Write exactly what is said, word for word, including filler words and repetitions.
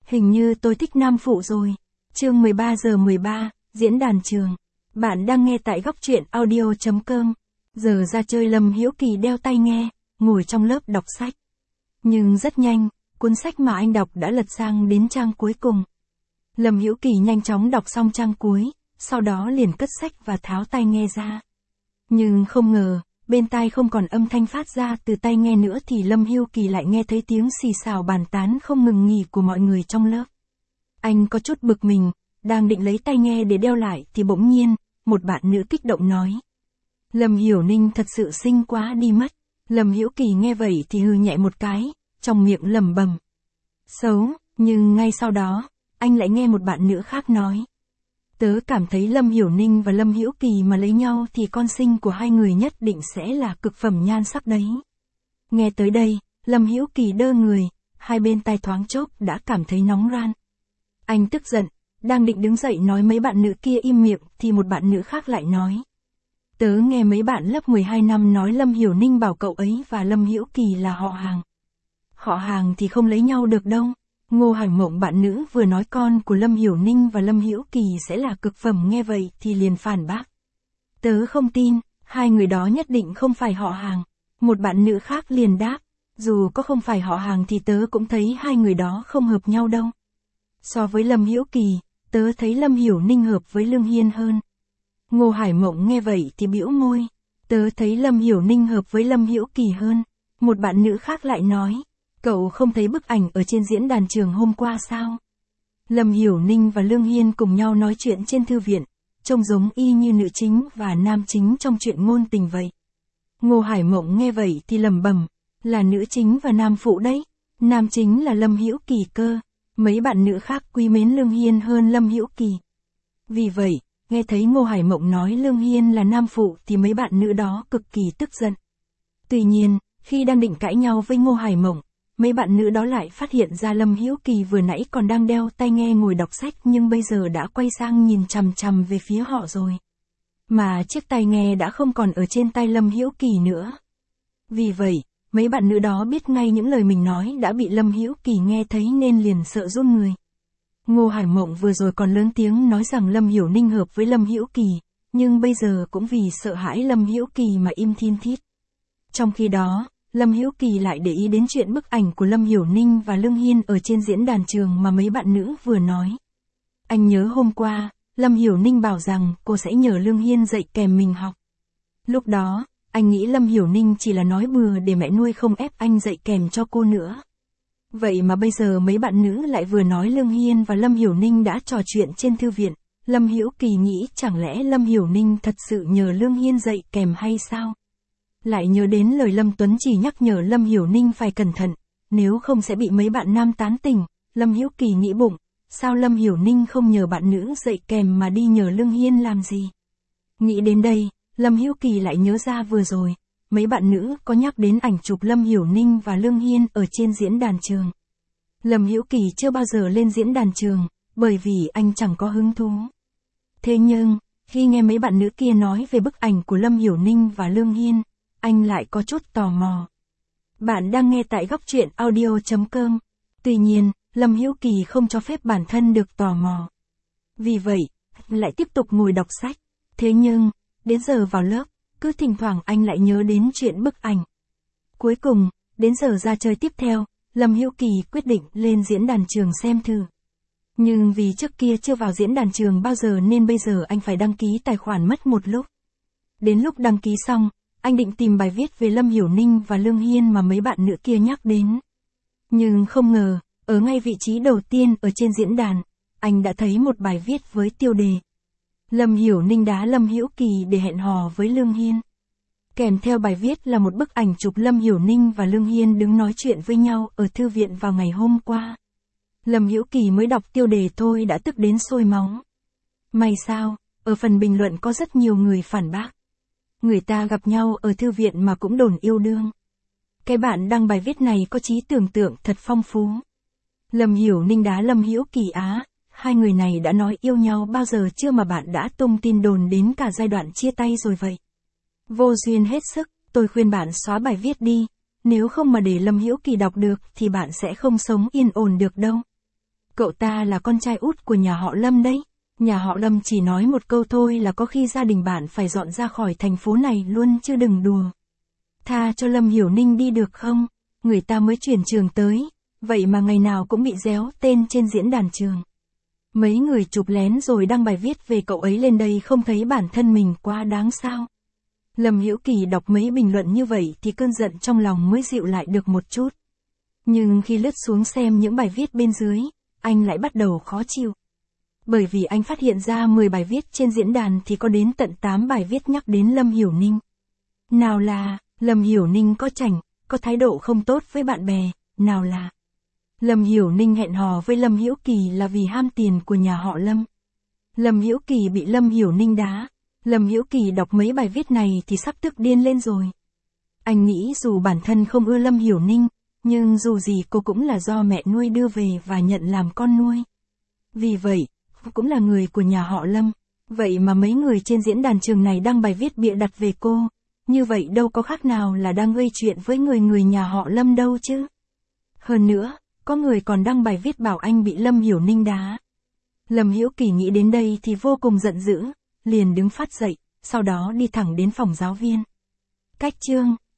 Hình như tôi thích nam phụ rồi. Chương mười ba giờ mười ba, diễn đàn trường. Bạn đang nghe tại góc truyện audio chấm com. Giờ ra chơi Lâm Hiễu Kỳ đeo tai nghe, ngồi trong lớp đọc sách. Nhưng rất nhanh, cuốn sách mà anh đọc đã lật sang đến trang cuối cùng. Lâm Hiễu Kỳ nhanh chóng đọc xong trang cuối, sau đó liền cất sách và tháo tai nghe ra. Nhưng không ngờ, bên tai không còn âm thanh phát ra từ tai nghe nữa thì Lâm Hiễu Kỳ lại nghe thấy tiếng xì xào bàn tán không ngừng nghỉ của mọi người trong lớp. Anh có chút bực mình, đang định lấy tai nghe để đeo lại thì bỗng nhiên, một bạn nữ kích động nói. Lâm Hiểu Ninh thật sự xinh quá đi mất. Lâm Hiễu Kỳ nghe vậy thì hừ nhẹ một cái, trong miệng lẩm bẩm. Xấu, nhưng ngay sau đó, anh lại nghe một bạn nữ khác nói. Tớ cảm thấy Lâm Hiểu Ninh và Lâm Hiễu Kỳ mà lấy nhau thì con sinh của hai người nhất định sẽ là cực phẩm nhan sắc đấy. Nghe tới đây, Lâm Hiễu Kỳ đơ người, hai bên tai thoáng chốc đã cảm thấy nóng ran. Anh tức giận, đang định đứng dậy nói mấy bạn nữ kia im miệng thì một bạn nữ khác lại nói. Tớ nghe mấy bạn lớp mười hai năm nói Lâm Hiểu Ninh bảo cậu ấy và Lâm Hiễu Kỳ là họ hàng. Họ hàng thì không lấy nhau được đâu. Ngô Hải Mộng bạn nữ vừa nói con của Lâm Hiểu Ninh và Lâm Hiễu Kỳ sẽ là cực phẩm nghe vậy thì liền phản bác. Tớ không tin, hai người đó nhất định không phải họ hàng. Một bạn nữ khác liền đáp, dù có không phải họ hàng thì tớ cũng thấy hai người đó không hợp nhau đâu. So với Lâm Hiễu Kỳ, tớ thấy Lâm Hiểu Ninh hợp với Lương Hiên hơn. Ngô Hải Mộng nghe vậy thì bĩu môi, tớ thấy Lâm Hiểu Ninh hợp với Lâm Hiễu Kỳ hơn. Một bạn nữ khác lại nói, cậu không thấy bức ảnh ở trên diễn đàn trường hôm qua sao? Lâm Hiểu Ninh và Lương Hiên cùng nhau nói chuyện trên thư viện, trông giống y như nữ chính và nam chính trong truyện ngôn tình vậy. Ngô Hải Mộng nghe vậy thì lẩm bẩm, là nữ chính và nam phụ đấy, nam chính là Lâm Hiễu Kỳ cơ. Mấy bạn nữ khác quý mến Lương Hiên hơn Lâm Hiễu Kỳ. Vì vậy, nghe thấy Ngô Hải Mộng nói Lương Hiên là nam phụ thì mấy bạn nữ đó cực kỳ tức giận. Tuy nhiên, khi đang định cãi nhau với Ngô Hải Mộng, mấy bạn nữ đó lại phát hiện ra Lâm Hiễu Kỳ vừa nãy còn đang đeo tai nghe ngồi đọc sách nhưng bây giờ đã quay sang nhìn chằm chằm về phía họ rồi. Mà chiếc tai nghe đã không còn ở trên tai Lâm Hiễu Kỳ nữa. Vì vậy, mấy bạn nữ đó biết ngay những lời mình nói đã bị Lâm Hiễu Kỳ nghe thấy nên liền sợ run người. Ngô Hải Mộng vừa rồi còn lớn tiếng nói rằng Lâm Hiểu Ninh hợp với Lâm Hiễu Kỳ, nhưng bây giờ cũng vì sợ hãi Lâm Hiễu Kỳ mà im thin thít. Trong khi đó, Lâm Hiễu Kỳ lại để ý đến chuyện bức ảnh của Lâm Hiểu Ninh và Lương Hiên ở trên diễn đàn trường mà mấy bạn nữ vừa nói. Anh nhớ hôm qua, Lâm Hiểu Ninh bảo rằng cô sẽ nhờ Lương Hiên dạy kèm mình học. Lúc đó, anh nghĩ Lâm Hiểu Ninh chỉ là nói bừa để mẹ nuôi không ép anh dạy kèm cho cô nữa. Vậy mà bây giờ mấy bạn nữ lại vừa nói Lương Hiên và Lâm Hiểu Ninh đã trò chuyện trên thư viện. Lâm Hiễu Kỳ nghĩ chẳng lẽ Lâm Hiểu Ninh thật sự nhờ Lương Hiên dạy kèm hay sao? Lại nhớ đến lời Lâm Tuấn chỉ nhắc nhở Lâm Hiểu Ninh phải cẩn thận, nếu không sẽ bị mấy bạn nam tán tỉnh. Lâm Hiễu Kỳ nghĩ bụng, sao Lâm Hiểu Ninh không nhờ bạn nữ dạy kèm mà đi nhờ Lương Hiên làm gì? Nghĩ đến đây, Lâm Hiễu Kỳ lại nhớ ra vừa rồi, mấy bạn nữ có nhắc đến ảnh chụp Lâm Hiểu Ninh và Lương Hiên ở trên diễn đàn trường. Lâm Hiễu Kỳ chưa bao giờ lên diễn đàn trường, bởi vì anh chẳng có hứng thú. Thế nhưng, khi nghe mấy bạn nữ kia nói về bức ảnh của Lâm Hiểu Ninh và Lương Hiên, anh lại có chút tò mò. Bạn đang nghe tại góc truyện audio chấm com. Tuy nhiên, Lâm Hiễu Kỳ không cho phép bản thân được tò mò. Vì vậy, lại tiếp tục ngồi đọc sách. Thế nhưng, đến giờ vào lớp, cứ thỉnh thoảng anh lại nhớ đến chuyện bức ảnh. Cuối cùng, đến giờ ra chơi tiếp theo, Lâm Hiễu Kỳ quyết định lên diễn đàn trường xem thử. Nhưng vì trước kia chưa vào diễn đàn trường bao giờ nên bây giờ anh phải đăng ký tài khoản mất một lúc. Đến lúc đăng ký xong, anh định tìm bài viết về Lâm Hiểu Ninh và Lương Hiên mà mấy bạn nữ kia nhắc đến. Nhưng không ngờ, ở ngay vị trí đầu tiên ở trên diễn đàn, anh đã thấy một bài viết với tiêu đề. Lâm Hiểu Ninh đá Lâm Hiễu Kỳ để hẹn hò với Lương Hiên. Kèm theo bài viết là một bức ảnh chụp Lâm Hiểu Ninh và Lương Hiên đứng nói chuyện với nhau ở thư viện vào ngày hôm qua. Lâm Hiễu Kỳ mới đọc tiêu đề thôi đã tức đến sôi máu. May sao, ở phần bình luận có rất nhiều người phản bác. Người ta gặp nhau ở thư viện mà cũng đồn yêu đương. Cái bạn đăng bài viết này có trí tưởng tượng thật phong phú. Lâm Hiểu Ninh đá Lâm Hiễu Kỳ á, hai người này đã nói yêu nhau bao giờ chưa mà bạn đã tung tin đồn đến cả giai đoạn chia tay rồi vậy. Vô duyên hết sức, tôi khuyên bạn xóa bài viết đi, nếu không mà để Lâm Hiễu Kỳ đọc được thì bạn sẽ không sống yên ổn được đâu. Cậu ta là con trai út của nhà họ Lâm đấy. Nhà họ Lâm chỉ nói một câu thôi là có khi gia đình bạn phải dọn ra khỏi thành phố này luôn chứ đừng đùa. Tha cho Lâm Hiểu Ninh đi được không? Người ta mới chuyển trường tới, vậy mà ngày nào cũng bị réo tên trên diễn đàn trường. Mấy người chụp lén rồi đăng bài viết về cậu ấy lên đây, không thấy bản thân mình quá đáng sao? Lâm Hiểu Kỳ đọc mấy bình luận như vậy thì cơn giận trong lòng mới dịu lại được một chút. Nhưng khi lướt xuống xem những bài viết bên dưới, anh lại bắt đầu khó chịu. Bởi vì anh phát hiện ra mười bài viết trên diễn đàn thì có đến tận tám bài viết nhắc đến Lâm Hiểu Ninh. Nào là, Lâm Hiểu Ninh có chảnh, có thái độ không tốt với bạn bè, nào là Lâm Hiểu Ninh hẹn hò với Lâm Hiểu Kỳ là vì ham tiền của nhà họ Lâm. Lâm Hiểu Kỳ bị Lâm Hiểu Ninh đá. Lâm Hiểu Kỳ đọc mấy bài viết này thì sắp tức điên lên rồi. Anh nghĩ dù bản thân không ưa Lâm Hiểu Ninh, nhưng dù gì cô cũng là do mẹ nuôi đưa về và nhận làm con nuôi. Vì vậy, cô cũng là người của nhà họ Lâm. Vậy mà mấy người trên diễn đàn trường này đăng bài viết bịa đặt về cô. Như vậy đâu có khác nào là đang gây chuyện với người người nhà họ Lâm đâu chứ. Hơn nữa, có người còn đăng bài viết bảo anh bị Lâm Hiểu Ninh đá. Lâm Hiểu Kỳ nghĩ đến đây thì vô cùng giận dữ, liền đứng phát dậy, sau đó đi thẳng đến phòng giáo viên. Cách chương